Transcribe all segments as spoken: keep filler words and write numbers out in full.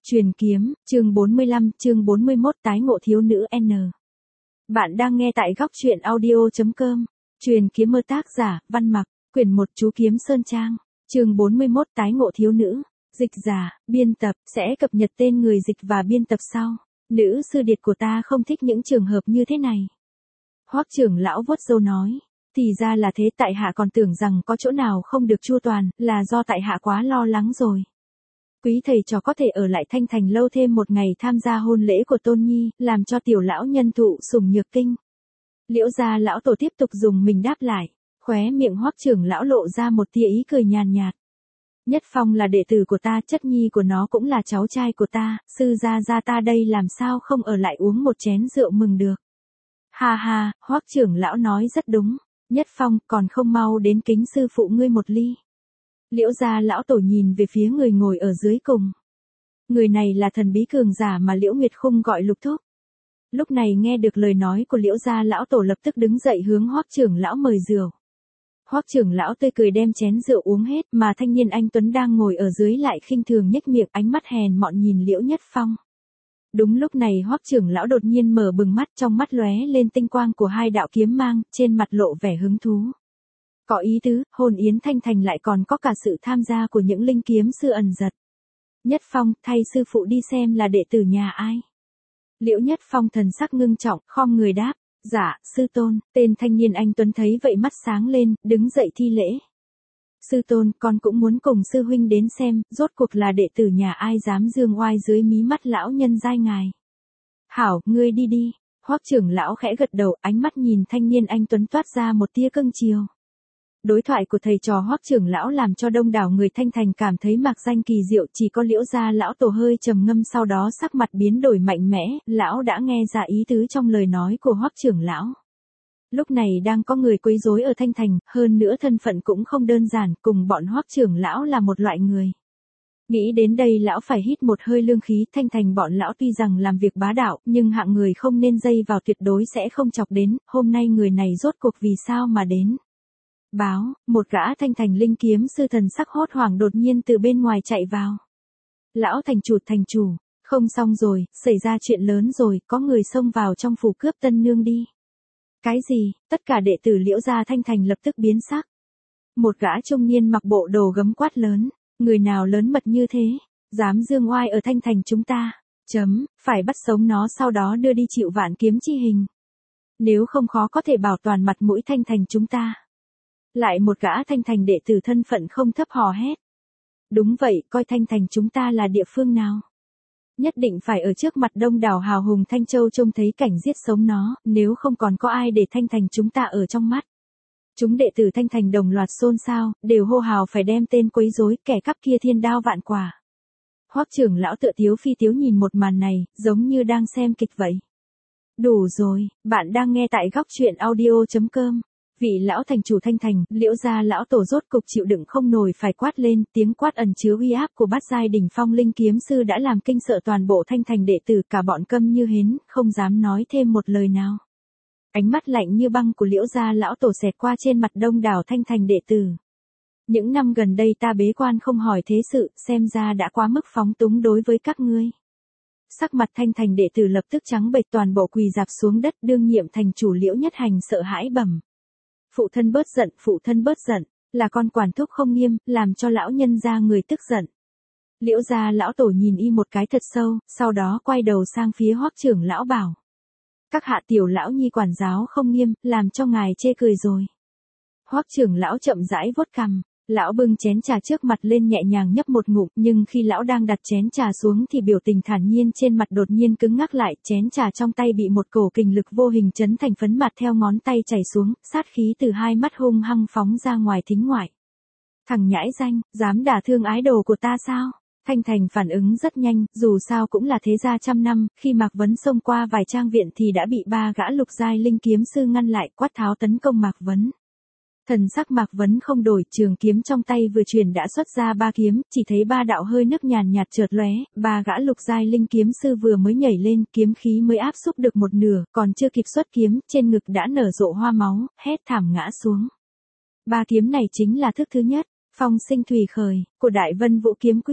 Truyền kiếm, chương bốn mươi lăm, chương bốn mươi mốt tái ngộ thiếu nữ N. Bạn đang nghe tại góc truyện audio chấm com. Truyền kiếm mơ tác giả, Văn Mặc, quyển một chú kiếm Sơn Trang, chương bốn mươi mốt tái ngộ thiếu nữ. Dịch giả, biên tập, sẽ cập nhật tên người dịch và biên tập sau. Nữ sư điệt của ta không thích những trường hợp như thế này. Hoắc trưởng lão vuốt râu nói. Thì ra là thế, tại hạ còn tưởng rằng có chỗ nào không được chu toàn, là do tại hạ quá lo lắng rồi. Quý thầy trò có thể ở lại Thanh Thành lâu thêm một ngày tham gia hôn lễ của Tôn Nhi, làm cho tiểu lão nhân thụ sủng nhược kinh. Liễu gia lão tổ tiếp tục dùng mình đáp lại, khóe miệng Hoắc trưởng lão lộ ra một tia ý cười nhàn nhạt. Nhất Phong là đệ tử của ta, chất nhi của nó cũng là cháu trai của ta, sư gia gia ta đây làm sao không ở lại uống một chén rượu mừng được. Ha ha, Hoắc trưởng lão nói rất đúng, Nhất Phong còn không mau đến kính sư phụ ngươi một ly. Liễu gia lão tổ nhìn về phía người ngồi ở dưới cùng. Người này là thần bí cường giả mà Liễu Nguyệt Khung gọi Lục Thúc. Lúc này nghe được lời nói của Liễu gia lão tổ lập tức đứng dậy hướng Hoắc trưởng lão mời rượu. Hoắc trưởng lão tươi cười đem chén rượu uống hết, mà thanh niên anh tuấn đang ngồi ở dưới lại khinh thường nhếch miệng, ánh mắt hèn mọn nhìn Liễu Nhất Phong. Đúng lúc này Hoắc trưởng lão đột nhiên mở bừng mắt, trong mắt lóe lên tinh quang của hai đạo kiếm mang, trên mặt lộ vẻ hứng thú. Có ý tứ, hôn yến Thanh Thành lại còn có cả sự tham gia của những linh kiếm sư ẩn giật. Nhất Phong, thay sư phụ đi xem là đệ tử nhà ai. Liễu Nhất Phong thần sắc ngưng trọng, khom người đáp, dạ, sư tôn. Tên thanh niên anh tuấn thấy vậy mắt sáng lên, đứng dậy thi lễ. Sư tôn, con cũng muốn cùng sư huynh đến xem, rốt cuộc là đệ tử nhà ai dám dương oai dưới mí mắt lão nhân giai ngài. Hảo, ngươi đi đi. Hoắc trưởng lão khẽ gật đầu, ánh mắt nhìn thanh niên anh tuấn toát ra một tia cưng chiều. Đối thoại của thầy trò Hoắc trưởng lão làm cho đông đảo người Thanh Thành cảm thấy mạc danh kỳ diệu, chỉ có Liễu gia lão tổ hơi trầm ngâm, sau đó sắc mặt biến đổi mạnh mẽ, lão đã nghe ra ý tứ trong lời nói của Hoắc trưởng lão. Lúc này đang có người quấy rối ở Thanh Thành, hơn nữa thân phận cũng không đơn giản, cùng bọn Hoắc trưởng lão là một loại người. Nghĩ đến đây lão phải hít một hơi lương khí. Thanh Thành bọn lão tuy rằng làm việc bá đạo, nhưng hạng người không nên dây vào tuyệt đối sẽ không chọc đến, hôm nay người này rốt cuộc vì sao mà đến. Báo, một gã Thanh Thành linh kiếm sư thần sắc hốt hoảng đột nhiên từ bên ngoài chạy vào. Lão thành chủ, thành chủ, không xong rồi, xảy ra chuyện lớn rồi, có người xông vào trong phủ cướp tân nương đi. Cái gì? Tất cả đệ tử Liễu gia Thanh Thành lập tức biến sắc. Một gã trung niên mặc bộ đồ gấm quát lớn, người nào lớn mật như thế, dám dương oai ở Thanh Thành chúng ta, chấm, phải bắt sống nó sau đó đưa đi chịu vạn kiếm chi hình. Nếu không khó có thể bảo toàn mặt mũi Thanh Thành chúng ta. Lại một gã Thanh Thành đệ tử thân phận không thấp hò hét. Đúng vậy, coi Thanh Thành chúng ta là địa phương nào. Nhất định phải ở trước mặt đông đảo hào hùng Thanh Châu trông thấy cảnh giết sống nó, nếu không còn có ai để Thanh Thành chúng ta ở trong mắt. Chúng đệ tử Thanh Thành đồng loạt xôn xao, đều hô hào phải đem tên quấy rối, kẻ cắp kia thiên đao vạn quả. Hoắc trưởng lão tựa tiếu phi tiếu nhìn một màn này, giống như đang xem kịch vậy. Đủ rồi, bạn đang nghe tại góc truyện audio chấm com. Vị lão thành chủ Thanh Thành, Liễu gia lão tổ rốt cục chịu đựng không nổi phải quát lên, tiếng quát ẩn chứa uy áp của bát giai đỉnh phong linh kiếm sư đã làm kinh sợ toàn bộ Thanh Thành đệ tử, cả bọn câm như hến, không dám nói thêm một lời nào. Ánh mắt lạnh như băng của Liễu gia lão tổ xẹt qua trên mặt đông đảo Thanh Thành đệ tử. Những năm gần đây ta bế quan không hỏi thế sự, xem ra đã quá mức phóng túng đối với các ngươi. Sắc mặt Thanh Thành đệ tử lập tức trắng bệch, toàn bộ quỳ rạp xuống đất. Đương nhiệm thành chủ Liễu Nhất Hành sợ hãi bẩm. Phụ thân bớt giận, phụ thân bớt giận, là con quản thúc không nghiêm, làm cho lão nhân gia người tức giận. Liễu gia lão tổ nhìn y một cái thật sâu, sau đó quay đầu sang phía Hoắc trưởng lão bảo. Các hạ tiểu lão nhi quản giáo không nghiêm, làm cho ngài chê cười rồi. Hoắc trưởng lão chậm rãi vuốt cằm, lão bưng chén trà trước mặt lên nhẹ nhàng nhấp một ngụm, nhưng khi lão đang đặt chén trà xuống thì biểu tình thản nhiên trên mặt đột nhiên cứng ngắc lại, chén trà trong tay bị một cổ kình lực vô hình chấn thành phấn mặt theo ngón tay chảy xuống, sát khí từ hai mắt hung hăng phóng ra ngoài thính ngoại. Thằng nhãi danh, dám đả thương ái đồ của ta sao? Thanh Thành phản ứng rất nhanh, dù sao cũng là thế gia trăm năm, khi Mạc Vấn xông qua vài trang viện thì đã bị ba gã lục giai linh kiếm sư ngăn lại, quát tháo tấn công Mạc Vấn. Thần sắc Mạc Vấn không đổi, trường kiếm trong tay vừa truyền đã xuất ra ba kiếm, chỉ thấy ba đạo hơi nước nhàn nhạt chợt lóe, ba gã lục giai linh kiếm sư vừa mới nhảy lên, kiếm khí mới áp xúc được một nửa, còn chưa kịp xuất kiếm, trên ngực đã nở rộ hoa máu, hét thảm ngã xuống. Ba kiếm này chính là thức thứ nhất, Phong Sinh Thủy Khởi của Đại Vân Vũ Kiếm Quyết.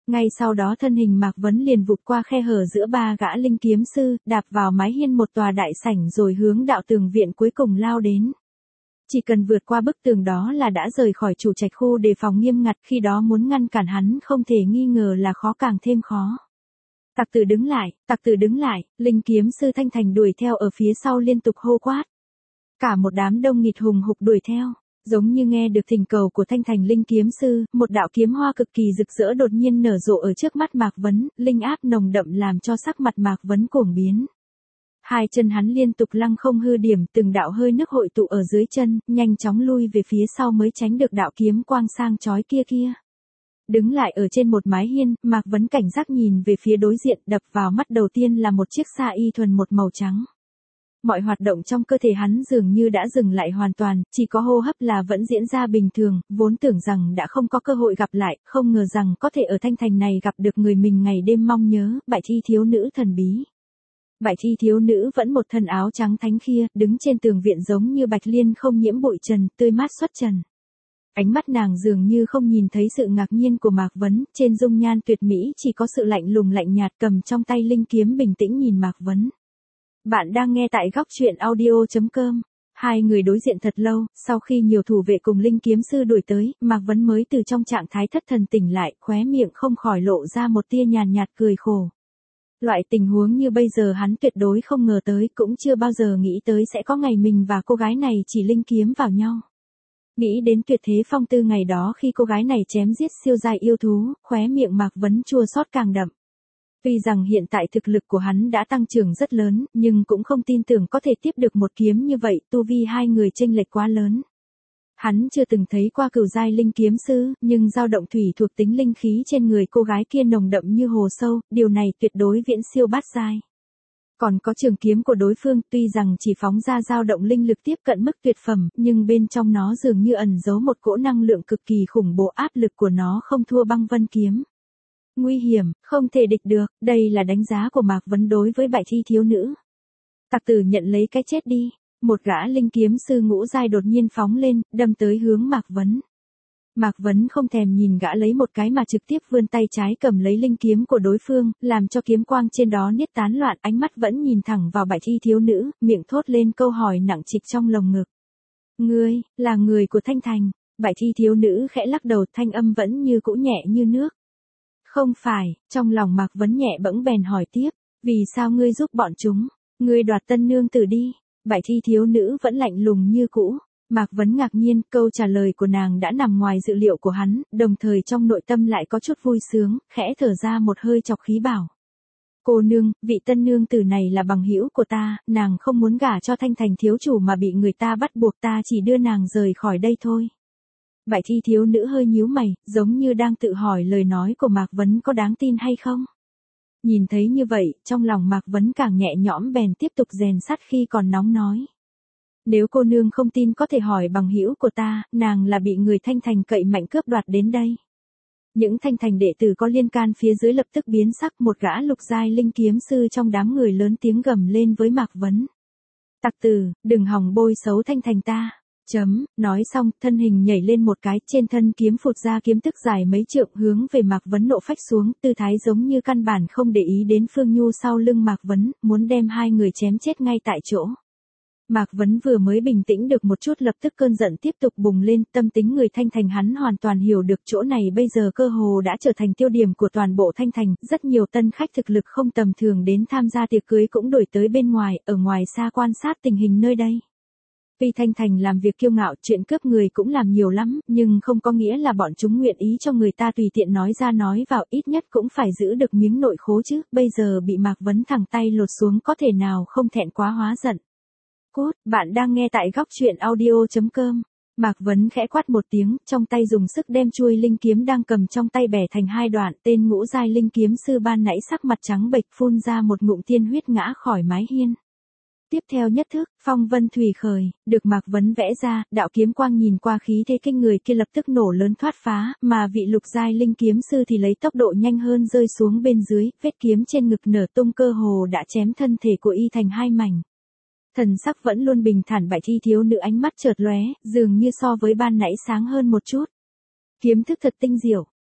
Ngay sau đó thân hình Mạc Vấn liền vụt qua khe hở giữa ba gã linh kiếm sư, đạp vào mái hiên một tòa đại sảnh rồi hướng đạo tường viện cuối cùng lao đến. Chỉ cần vượt qua bức tường đó là đã rời khỏi chủ trạch khu đề phòng nghiêm ngặt, khi đó muốn ngăn cản hắn không thể nghi ngờ là khó càng thêm khó. Tặc tử đứng lại, tặc tử đứng lại, linh kiếm sư Thanh Thành đuổi theo ở phía sau liên tục hô quát. Cả một đám đông nghịt hùng hục đuổi theo, giống như nghe được thỉnh cầu của Thanh Thành linh kiếm sư, một đạo kiếm hoa cực kỳ rực rỡ đột nhiên nở rộ ở trước mắt Mạc Vấn, linh áp nồng đậm làm cho sắc mặt Mạc Vấn cuồng biến. Hai chân hắn liên tục lăng không hư điểm, từng đạo hơi nước hội tụ ở dưới chân, nhanh chóng lui về phía sau mới tránh được đạo kiếm quang sang chói kia kia. Đứng lại ở trên một mái hiên, Mạc Vấn cảnh giác nhìn về phía đối diện, đập vào mắt đầu tiên là một chiếc sa y thuần một màu trắng. Mọi hoạt động trong cơ thể hắn dường như đã dừng lại hoàn toàn, chỉ có hô hấp là vẫn diễn ra bình thường, vốn tưởng rằng đã không có cơ hội gặp lại, không ngờ rằng có thể ở Thanh Thành này gặp được người mình ngày đêm mong nhớ, Bạch Thi thiếu nữ thần bí. Bạch Thi thiếu nữ vẫn một thân áo trắng thánh khia, đứng trên tường viện giống như bạch liên không nhiễm bụi trần, tươi mát xuất trần. Ánh mắt nàng dường như không nhìn thấy sự ngạc nhiên của Mạc Vấn, trên dung nhan tuyệt mỹ chỉ có sự lạnh lùng lạnh nhạt, cầm trong tay linh kiếm bình tĩnh nhìn Mạc Vấn. Bạn đang nghe tại góc truyện audio chấm com. Hai người đối diện thật lâu, sau khi nhiều thủ vệ cùng linh kiếm sư đuổi tới, Mạc Vấn mới từ trong trạng thái thất thần tỉnh lại, khóe miệng không khỏi lộ ra một tia nhàn nhạt cười khổ. Loại tình huống như bây giờ hắn tuyệt đối không ngờ tới, cũng chưa bao giờ nghĩ tới sẽ có ngày mình và cô gái này chỉ linh kiếm vào nhau. Nghĩ đến tuyệt thế phong tư ngày đó khi cô gái này chém giết siêu giai yêu thú, khóe miệng Mạc Vấn chua xót càng đậm. Tuy rằng hiện tại thực lực của hắn đã tăng trưởng rất lớn, nhưng cũng không tin tưởng có thể tiếp được một kiếm như vậy, tu vi hai người chênh lệch quá lớn. Hắn chưa từng thấy qua cửu giai linh kiếm sư, nhưng dao động thủy thuộc tính linh khí trên người cô gái kia nồng đậm như hồ sâu, điều này tuyệt đối viễn siêu bát giai. Còn có trường kiếm của đối phương, tuy rằng chỉ phóng ra dao động linh lực tiếp cận mức tuyệt phẩm, nhưng bên trong nó dường như ẩn giấu một cỗ năng lượng cực kỳ khủng bố, áp lực của nó không thua băng vân kiếm. Nguy hiểm, không thể địch được, đây là đánh giá của Mạc Vấn đối với Bạch Thi thiếu nữ. Tặc tử nhận lấy cái chết đi. Một gã linh kiếm sư ngũ giai đột nhiên phóng lên, đâm tới hướng Mạc Vấn. Mạc Vấn không thèm nhìn gã lấy một cái mà trực tiếp vươn tay trái cầm lấy linh kiếm của đối phương, làm cho kiếm quang trên đó niết tán loạn, ánh mắt vẫn nhìn thẳng vào Bạch Thi thiếu nữ, miệng thốt lên câu hỏi nặng trịch trong lồng ngực. Ngươi, là người của Thanh Thành. Bạch Thi thiếu nữ khẽ lắc đầu, thanh âm vẫn như cũ nhẹ như nước. Không phải, trong lòng Mạc Vấn nhẹ bẫng bèn hỏi tiếp, vì sao ngươi giúp bọn chúng? Ngươi đoạt tân nương tử đi. Bạch Thi thiếu nữ vẫn lạnh lùng như cũ. Mạc Vấn ngạc nhiên, câu trả lời của nàng đã nằm ngoài dự liệu của hắn, đồng thời trong nội tâm lại có chút vui sướng, khẽ thở ra một hơi chọc khí bảo. Cô nương, vị tân nương tử này là bằng hữu của ta, nàng không muốn gả cho Thanh Thành thiếu chủ mà bị người ta bắt buộc, ta chỉ đưa nàng rời khỏi đây thôi. Bạch Thi thiếu nữ hơi nhíu mày, giống như đang tự hỏi lời nói của Mạc Vấn có đáng tin hay không. Nhìn thấy như vậy, trong lòng Mạc Vấn càng nhẹ nhõm bèn tiếp tục rèn sắt khi còn nóng nói. Nếu cô nương không tin có thể hỏi bằng hữu của ta, nàng là bị người Thanh Thành cậy mạnh cướp đoạt đến đây. Những Thanh Thành đệ tử có liên can phía dưới lập tức biến sắc, một gã lục giai linh kiếm sư trong đám người lớn tiếng gầm lên với Mạc Vấn. Tặc tử, đừng hòng bôi xấu Thanh Thành ta. Chấm, nói xong, thân hình nhảy lên một cái, trên thân kiếm phụt ra kiếm tức dài mấy trượng hướng về Mạc Vấn nộ phách xuống, tư thái giống như căn bản không để ý đến Phương Nhu sau lưng Mạc Vấn, muốn đem hai người chém chết ngay tại chỗ. Mạc Vấn vừa mới bình tĩnh được một chút lập tức cơn giận tiếp tục bùng lên, tâm tính người Thanh Thành hắn hoàn toàn hiểu được, chỗ này bây giờ cơ hồ đã trở thành tiêu điểm của toàn bộ Thanh Thành, rất nhiều tân khách thực lực không tầm thường đến tham gia tiệc cưới cũng đổi tới bên ngoài, ở ngoài xa quan sát tình hình nơi đây. Vì Thanh Thành làm việc kiêu ngạo, chuyện cướp người cũng làm nhiều lắm, nhưng không có nghĩa là bọn chúng nguyện ý cho người ta tùy tiện nói ra nói vào, ít nhất cũng phải giữ được miếng nội khố chứ, bây giờ bị Mạc Vấn thẳng tay lột xuống có thể nào không thẹn quá hóa giận. Cốt, bạn đang nghe tại góc truyện audio chấm com. Mạc Vấn khẽ quát một tiếng, trong tay dùng sức đem chuôi linh kiếm đang cầm trong tay bẻ thành hai đoạn, tên ngũ giai linh kiếm sư ban nãy sắc mặt trắng bệch phun ra một ngụm tiên huyết ngã khỏi mái hiên. Tiếp theo nhất thức, phong vân thủy khởi, được Mạc Vấn vẽ ra, đạo kiếm quang nhìn qua khí thế kinh người kia lập tức nổ lớn thoát phá, mà vị lục giai linh kiếm sư thì lấy tốc độ nhanh hơn rơi xuống bên dưới, vết kiếm trên ngực nở tung cơ hồ đã chém thân thể của y thành hai mảnh. Thần sắc vẫn luôn bình thản Bạch Thi thiếu nữ ánh mắt chợt lóe, dường như so với ban nãy sáng hơn một chút. Kiếm thức thật tinh diệu,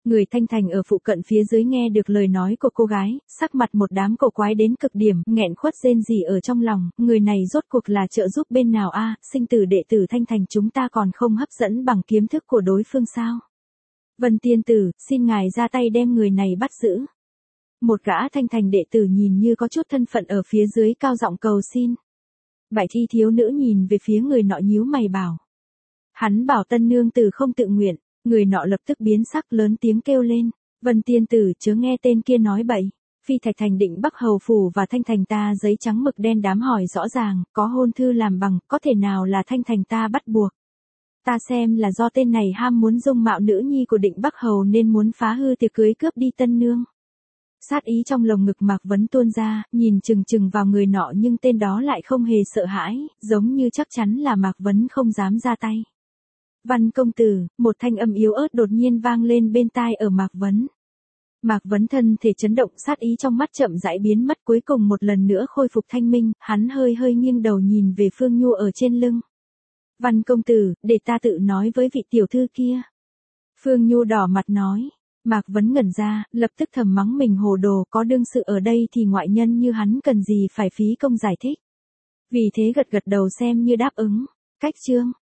Người Thanh Thành ở phụ cận phía dưới nghe được lời nói của cô gái, sắc mặt một đám cổ quái đến cực điểm, nghẹn khuất rên rỉ ở trong lòng, người này rốt cuộc là trợ giúp bên nào a? Sinh tử đệ tử Thanh Thành chúng ta còn không hấp dẫn bằng kiếm thức của đối phương sao? Vân tiên tử, xin ngài ra tay đem người này bắt giữ. Một gã Thanh Thành đệ tử nhìn như có chút thân phận ở phía dưới cao giọng cầu xin. Bảy thi thiếu nữ nhìn về phía người nọ nhíu mày bảo. Hắn bảo tân nương tử không tự nguyện, người nọ lập tức biến sắc lớn tiếng kêu lên. Vân tiên tử chớ nghe tên kia nói bậy. Phi Thạch Thành định Bắc Hầu Phủ và Thanh Thành ta giấy trắng mực đen đám hỏi rõ ràng, có hôn thư làm bằng, có thể nào là Thanh Thành ta bắt buộc. Ta xem là do tên này ham muốn dung mạo nữ nhi của định Bắc Hầu nên muốn phá hư tiệc cưới cướp đi tân nương. Sát ý trong lồng ngực Mạc Vấn tuôn ra, nhìn chừng chừng vào người nọ nhưng tên đó lại không hề sợ hãi, giống như chắc chắn là Mạc Vấn không dám ra tay. Văn công tử, một thanh âm yếu ớt đột nhiên vang lên bên tai ở Mạc Vấn. Mạc Vấn thân thể chấn động, sát ý trong mắt chậm rãi biến mất, cuối cùng một lần nữa khôi phục thanh minh, hắn hơi hơi nghiêng đầu nhìn về Phương Nhu ở trên lưng. Văn công tử, để ta tự nói với vị tiểu thư kia. Phương Nhu đỏ mặt nói. Mạc Vấn ngẩn ra, lập tức thầm mắng mình hồ đồ, có đương sự ở đây thì ngoại nhân như hắn cần gì phải phí công giải thích. Vì thế gật gật đầu xem như đáp ứng. Cách chương